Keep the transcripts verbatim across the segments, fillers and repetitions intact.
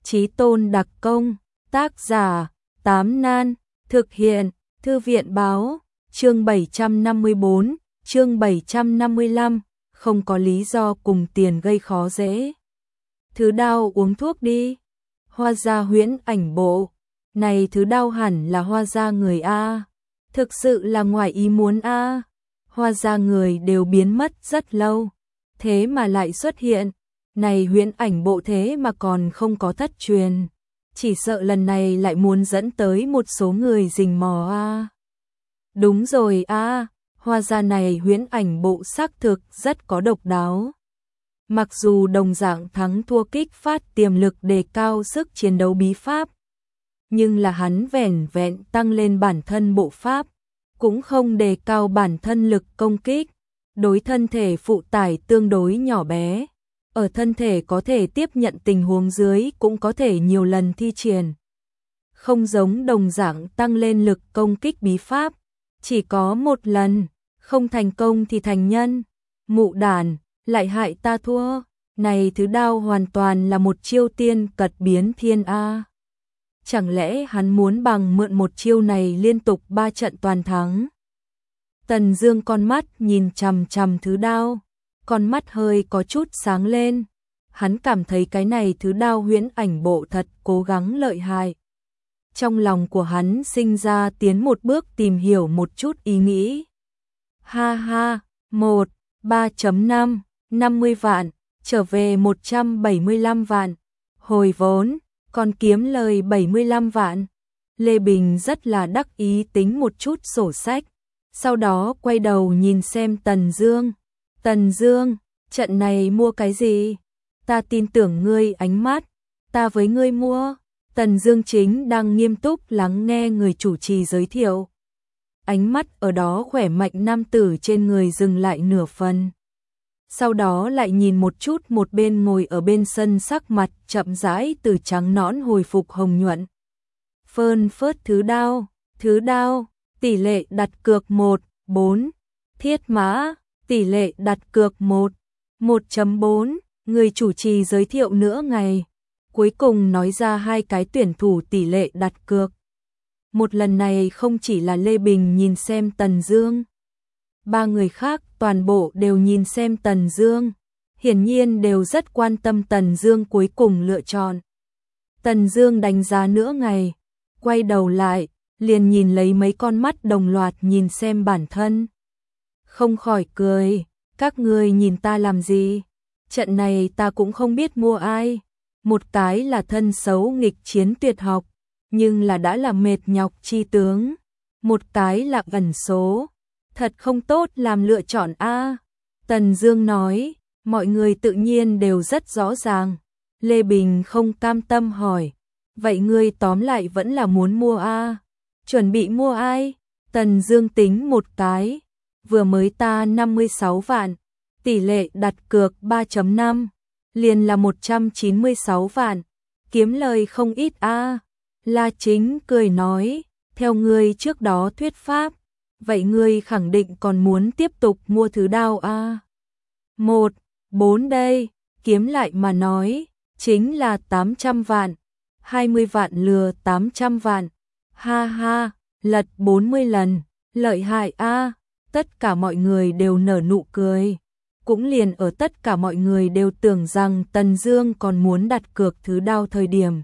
Chí tôn đặc công, tác giả, Tám Nan, thực hiện, Thư viện báo, chương bảy trăm năm mươi bốn, chương bảy trăm năm mươi lăm, không có lý do cùng tiền gây khó dễ. Thứ đau uống thuốc đi. Hoa gia huyễn ảnh bộ. Này thứ đau hẳn là hoa gia người A. Thực sự là ngoài ý muốn A. Hoa gia người đều biến mất rất lâu. Thế mà lại xuất hiện. Này huyễn ảnh bộ thế mà còn không có thất truyền. Chỉ sợ lần này lại muốn dẫn tới một số người rình mò A. Đúng rồi A. Hoa gia này huyễn ảnh bộ xác thực rất có độc đáo. Mặc dù đồng dạng thắng thua kích phát tiềm lực đề cao sức chiến đấu bí pháp, nhưng là hắn vẻn vẹn tăng lên bản thân bộ pháp, cũng không đề cao bản thân lực công kích, đối thân thể phụ tải tương đối nhỏ bé, ở thân thể có thể tiếp nhận tình huống dưới cũng có thể nhiều lần thi triển. Không giống đồng dạng tăng lên lực công kích bí pháp, chỉ có một lần, không thành công thì thành nhân, mụ đàn, lại hại ta thua, này thứ đao hoàn toàn là một chiêu tiên cật biến thiên A. Chẳng lẽ hắn muốn bằng mượn một chiêu này liên tục ba trận toàn thắng? Tần Dương con mắt nhìn chằm chằm thứ đao, con mắt hơi có chút sáng lên, hắn cảm thấy cái này thứ đao huyễn ảnh bộ thật cố gắng lợi hại. Trong lòng của hắn sinh ra tiến một bước tìm hiểu một chút ý nghĩ. Ha ha, một, ba chấm năm, năm mươi vạn, trở về một trăm bảy mươi lăm vạn, hồi vốn, còn kiếm lời bảy mươi lăm vạn. Lê Bình rất là đắc ý tính một chút sổ sách, sau đó quay đầu nhìn xem Tần Dương. Tần Dương, trận này mua cái gì? Ta tin tưởng ngươi ánh mắt, ta với ngươi mua. Tần Dương chính đang nghiêm túc lắng nghe người chủ trì giới thiệu. Ánh mắt ở đó khỏe mạnh nam tử trên người dừng lại nửa phần. Sau đó lại nhìn một chút một bên ngồi ở bên sân sắc mặt chậm rãi từ trắng nõn hồi phục hồng nhuận. Phơn phớt thứ đao, thứ đao, tỷ lệ đặt cược một, bốn, thiết mã, tỷ lệ đặt cược một, một chấm bốn, người chủ trì giới thiệu nửa ngày, cuối cùng nói ra hai cái tuyển thủ tỷ lệ đặt cược. Một lần này không chỉ là Lê Bình nhìn xem Tần Dương, ba người khác toàn bộ đều nhìn xem Tần Dương, hiển nhiên đều rất quan tâm Tần Dương cuối cùng lựa chọn. Tần Dương đánh giá nửa ngày, quay đầu lại, liền nhìn lấy mấy con mắt đồng loạt nhìn xem bản thân. Không khỏi cười, các ngươi nhìn ta làm gì? Trận này ta cũng không biết mua ai. Một cái là thân xấu nghịch chiến tuyệt học, nhưng là đã là mệt nhọc chi tướng. Một cái là ẩn số, thật không tốt làm lựa chọn A. Tần Dương nói, mọi người tự nhiên đều rất rõ ràng. Lê Bình không cam tâm hỏi, vậy ngươi tóm lại vẫn là muốn mua A. Chuẩn bị mua ai? Tần Dương tính một cái, vừa mới ta năm mươi sáu vạn, tỷ lệ đặt cược ba chấm năm, liền là một trăm chín mươi sáu vạn, kiếm lời không ít A. La Chính cười nói, theo ngươi trước đó thuyết pháp, vậy ngươi khẳng định còn muốn tiếp tục mua thứ đao A. Một, bốn đây, kiếm lại mà nói, chính là tám trăm vạn, hai mươi vạn lừa tám trăm vạn, ha ha, lật bốn mươi lần, lợi hại A. Tất cả mọi người đều nở nụ cười, cũng liền ở tất cả mọi người đều tưởng rằng Tần Dương còn muốn đặt cược thứ đao thời điểm.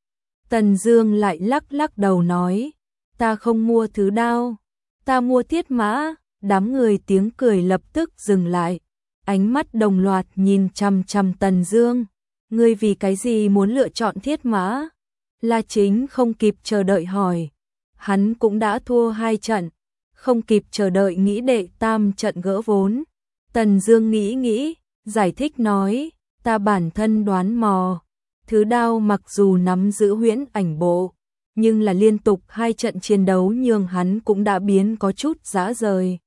Tần Dương lại lắc lắc đầu nói, ta không mua thứ đao, ta mua thiết mã. Đám người tiếng cười lập tức dừng lại, ánh mắt đồng loạt nhìn chằm chằm Tần Dương. Ngươi vì cái gì muốn lựa chọn thiết mã? La Chính không kịp chờ đợi hỏi, hắn cũng đã thua hai trận, không kịp chờ đợi nghĩ đệ tam trận gỡ vốn. Tần Dương nghĩ nghĩ, giải thích nói, ta bản thân đoán mò, thứ đao mặc dù nắm giữ huyễn ảnh bộ, nhưng là liên tục hai trận chiến đấu nhường hắn cũng đã biến có chút rã rời.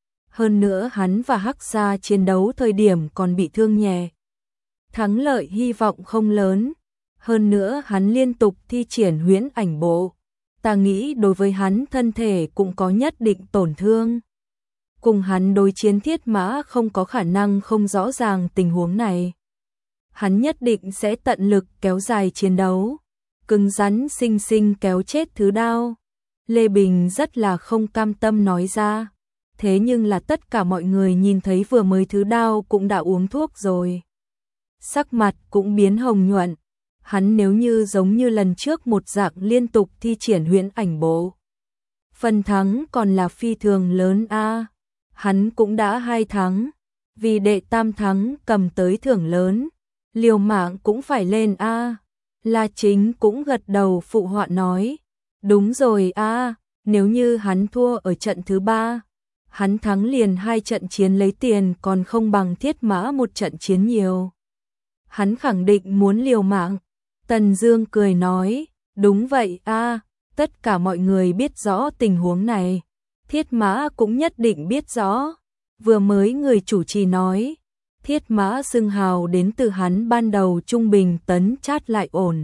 Hơn nữa hắn và Hắc Sa chiến đấu thời điểm còn bị thương nhẹ. Thắng lợi hy vọng không lớn, hơn nữa hắn liên tục thi triển huyễn ảnh bộ, ta nghĩ đối với hắn thân thể cũng có nhất định tổn thương. Cùng hắn đối chiến thiết mã không có khả năng không rõ ràng tình huống này. hắn nhất định sẽ tận lực kéo dài chiến đấu, cứng rắn xinh xinh kéo chết Thứ Đao. Lê Bình rất là không cam tâm nói ra, thế nhưng là tất cả mọi người nhìn thấy vừa mới Thứ Đao cũng đã uống thuốc rồi. Sắc mặt cũng biến hồng nhuận, hắn nếu như giống như lần trước một dạng liên tục thi triển huyễn ảnh bộ, phần thắng còn là phi thường lớn a. Hắn cũng đã hai thắng, vì đệ tam thắng cầm tới thưởng lớn, liều mạng cũng phải lên a. La Chính cũng gật đầu phụ họa nói, đúng rồi a, nếu như hắn thua ở trận thứ ba, hắn thắng liền hai trận chiến lấy tiền còn không bằng Thiết Mã một trận chiến nhiều. Hắn khẳng định muốn liều mạng. Tần Dương cười nói, đúng vậy a, tất cả mọi người biết rõ tình huống này, Thiết Mã cũng nhất định biết rõ. Vừa mới người chủ trì nói, Thiết Mã xưng hào đến từ hắn ban đầu trung bình tấn chát lại ổn,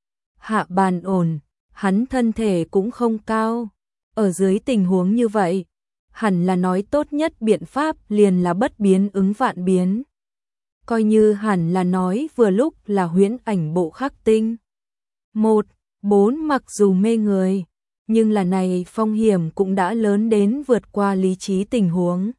hạ bàn ổn, hắn thân thể cũng không cao. Ở dưới tình huống như vậy, hẳn là nói tốt nhất biện pháp liền là bất biến ứng vạn biến. Coi như hẳn là nói vừa lúc là huyễn ảnh bộ khắc tinh. Một, bốn mặc dù mê người, nhưng là này phong hiểm cũng đã lớn đến vượt qua lý trí tình huống.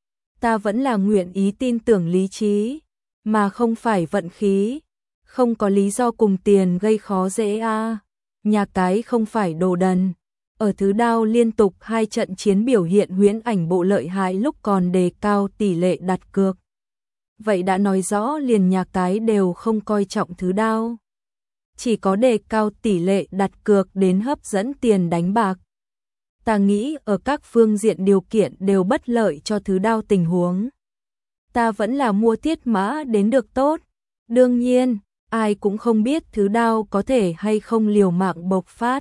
Ta vẫn là nguyện ý tin tưởng lý trí, mà không phải vận khí. Không có lý do cùng tiền gây khó dễ a. Nhà cái không phải đồ đần. Ở Thứ Đao liên tục hai trận chiến biểu hiện huyễn ảnh bộ lợi hại lúc còn đề cao tỷ lệ đặt cược. Vậy đã nói rõ liền nhà cái đều không coi trọng Thứ Đao. Chỉ có đề cao tỷ lệ đặt cược đến hấp dẫn tiền đánh bạc. Ta nghĩ ở các phương diện điều kiện đều bất lợi cho Thứ Đao tình huống. Ta vẫn là mua Thiết Mã đến được tốt. Đương nhiên, ai cũng không biết Thứ Đao có thể hay không liều mạng bộc phát.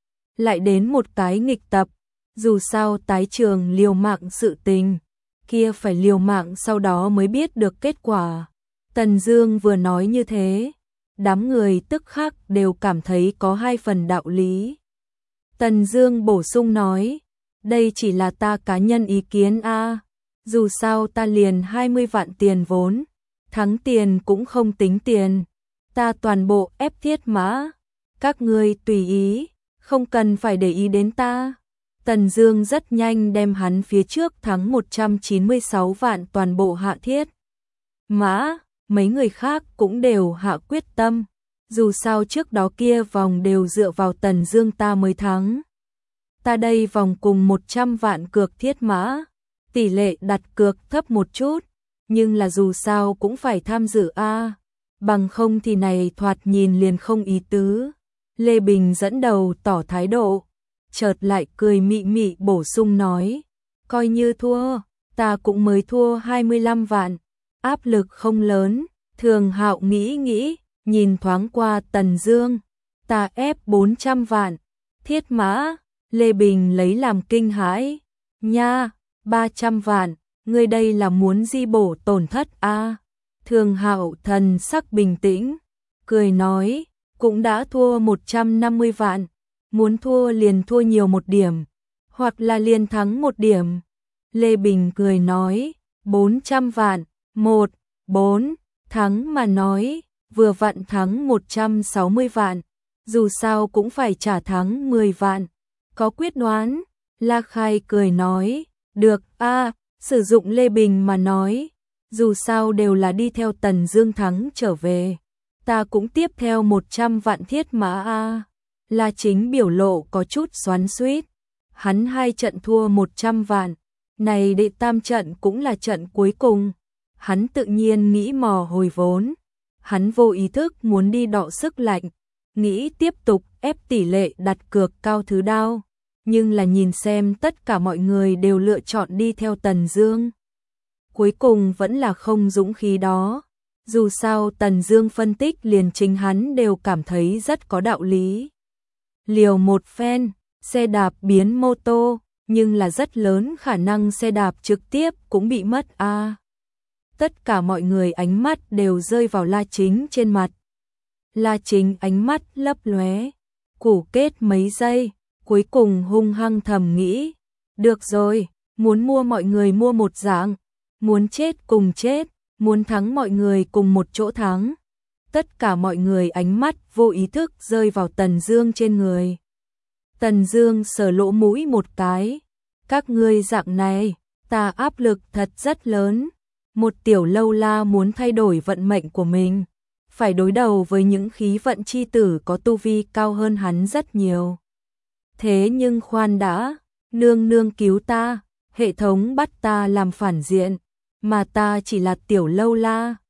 Lại đến một cái nghịch tập, dù sao tái trường liều mạng sự tình, kia phải liều mạng sau đó mới biết được kết quả. Tần Dương vừa nói như thế, đám người tức khắc đều cảm thấy có hai phần đạo lý. Tần Dương bổ sung nói, đây chỉ là ta cá nhân ý kiến a, dù sao ta liền hai mươi vạn tiền vốn, thắng tiền cũng không tính tiền, ta toàn bộ ép Thiết Mã, các ngươi tùy ý, không cần phải để ý đến ta. Tần Dương rất nhanh đem hắn phía trước thắng một trăm chín mươi sáu vạn toàn bộ hạ Thiết Mã, mấy người khác cũng đều hạ quyết tâm, dù sao trước đó kia vòng đều dựa vào Tần Dương ta mới thắng. Ta đây vòng cùng một trăm vạn cược Thiết Mã, tỷ lệ đặt cược thấp một chút, nhưng là dù sao cũng phải tham dự a, bằng không thì này thoạt nhìn liền không ý tứ. Lê Bình dẫn đầu tỏ thái độ, chợt lại cười mị mị bổ sung nói, coi như thua, ta cũng mới thua hai mươi lăm vạn, áp lực không lớn. Thường Hạo nghĩ nghĩ, nhìn thoáng qua Tần Dương, ta ép bốn trăm vạn, Thiết Mã. Lê Bình lấy làm kinh hãi, nha, ba trăm vạn, ngươi đây là muốn di bổ tổn thất a? À? Thường Hạo thần sắc bình tĩnh, cười nói, cũng đã thua một trăm năm mươi vạn, muốn thua liền thua nhiều một điểm, hoặc là liền thắng một điểm. Lê Bình cười nói, bốn trăm vạn, một, bốn, thắng mà nói, vừa vặn thắng một trăm sáu mươi vạn, dù sao cũng phải trả thắng mười vạn. Có quyết đoán? La Khai cười nói, được a, à, sử dụng Lê Bình mà nói, dù sao đều là đi theo Tần Dương thắng trở về, ta cũng tiếp theo một trăm vạn Thiết Mã a. À. La Chính biểu lộ có chút xoắn xuýt, hắn hai trận thua một trăm vạn, này đệ tam trận cũng là trận cuối cùng, hắn tự nhiên nghĩ mò hồi vốn, hắn vô ý thức muốn đi đọ sức lạnh, nghĩ tiếp tục ép tỷ lệ đặt cược cao Thứ Đao, nhưng là nhìn xem tất cả mọi người đều lựa chọn đi theo Tần Dương, cuối cùng vẫn là không dũng khí đó. Dù sao Tần Dương phân tích liền chính hắn đều cảm thấy rất có đạo lý. Liều một phen, xe đạp biến mô tô, nhưng là rất lớn khả năng xe đạp trực tiếp cũng bị mất a. À. Tất cả mọi người ánh mắt đều rơi vào La Chính trên mặt. La Chính ánh mắt lấp lóe, củ kết mấy giây, cuối cùng hung hăng thầm nghĩ, được rồi, muốn mua mọi người mua một dạng, muốn chết cùng chết, muốn thắng mọi người cùng một chỗ thắng, Tất cả mọi người ánh mắt vô ý thức rơi vào Tần Dương trên người. Tần Dương sờ lỗ mũi một cái. Các ngươi dạng này, ta áp lực thật rất lớn. Một tiểu lâu la muốn thay đổi vận mệnh của mình, phải đối đầu với những khí vận chi tử có tu vi cao hơn hắn rất nhiều. Thế nhưng khoan đã, nương nương cứu ta, hệ thống bắt ta làm phản diện, mà ta chỉ là tiểu lâu la.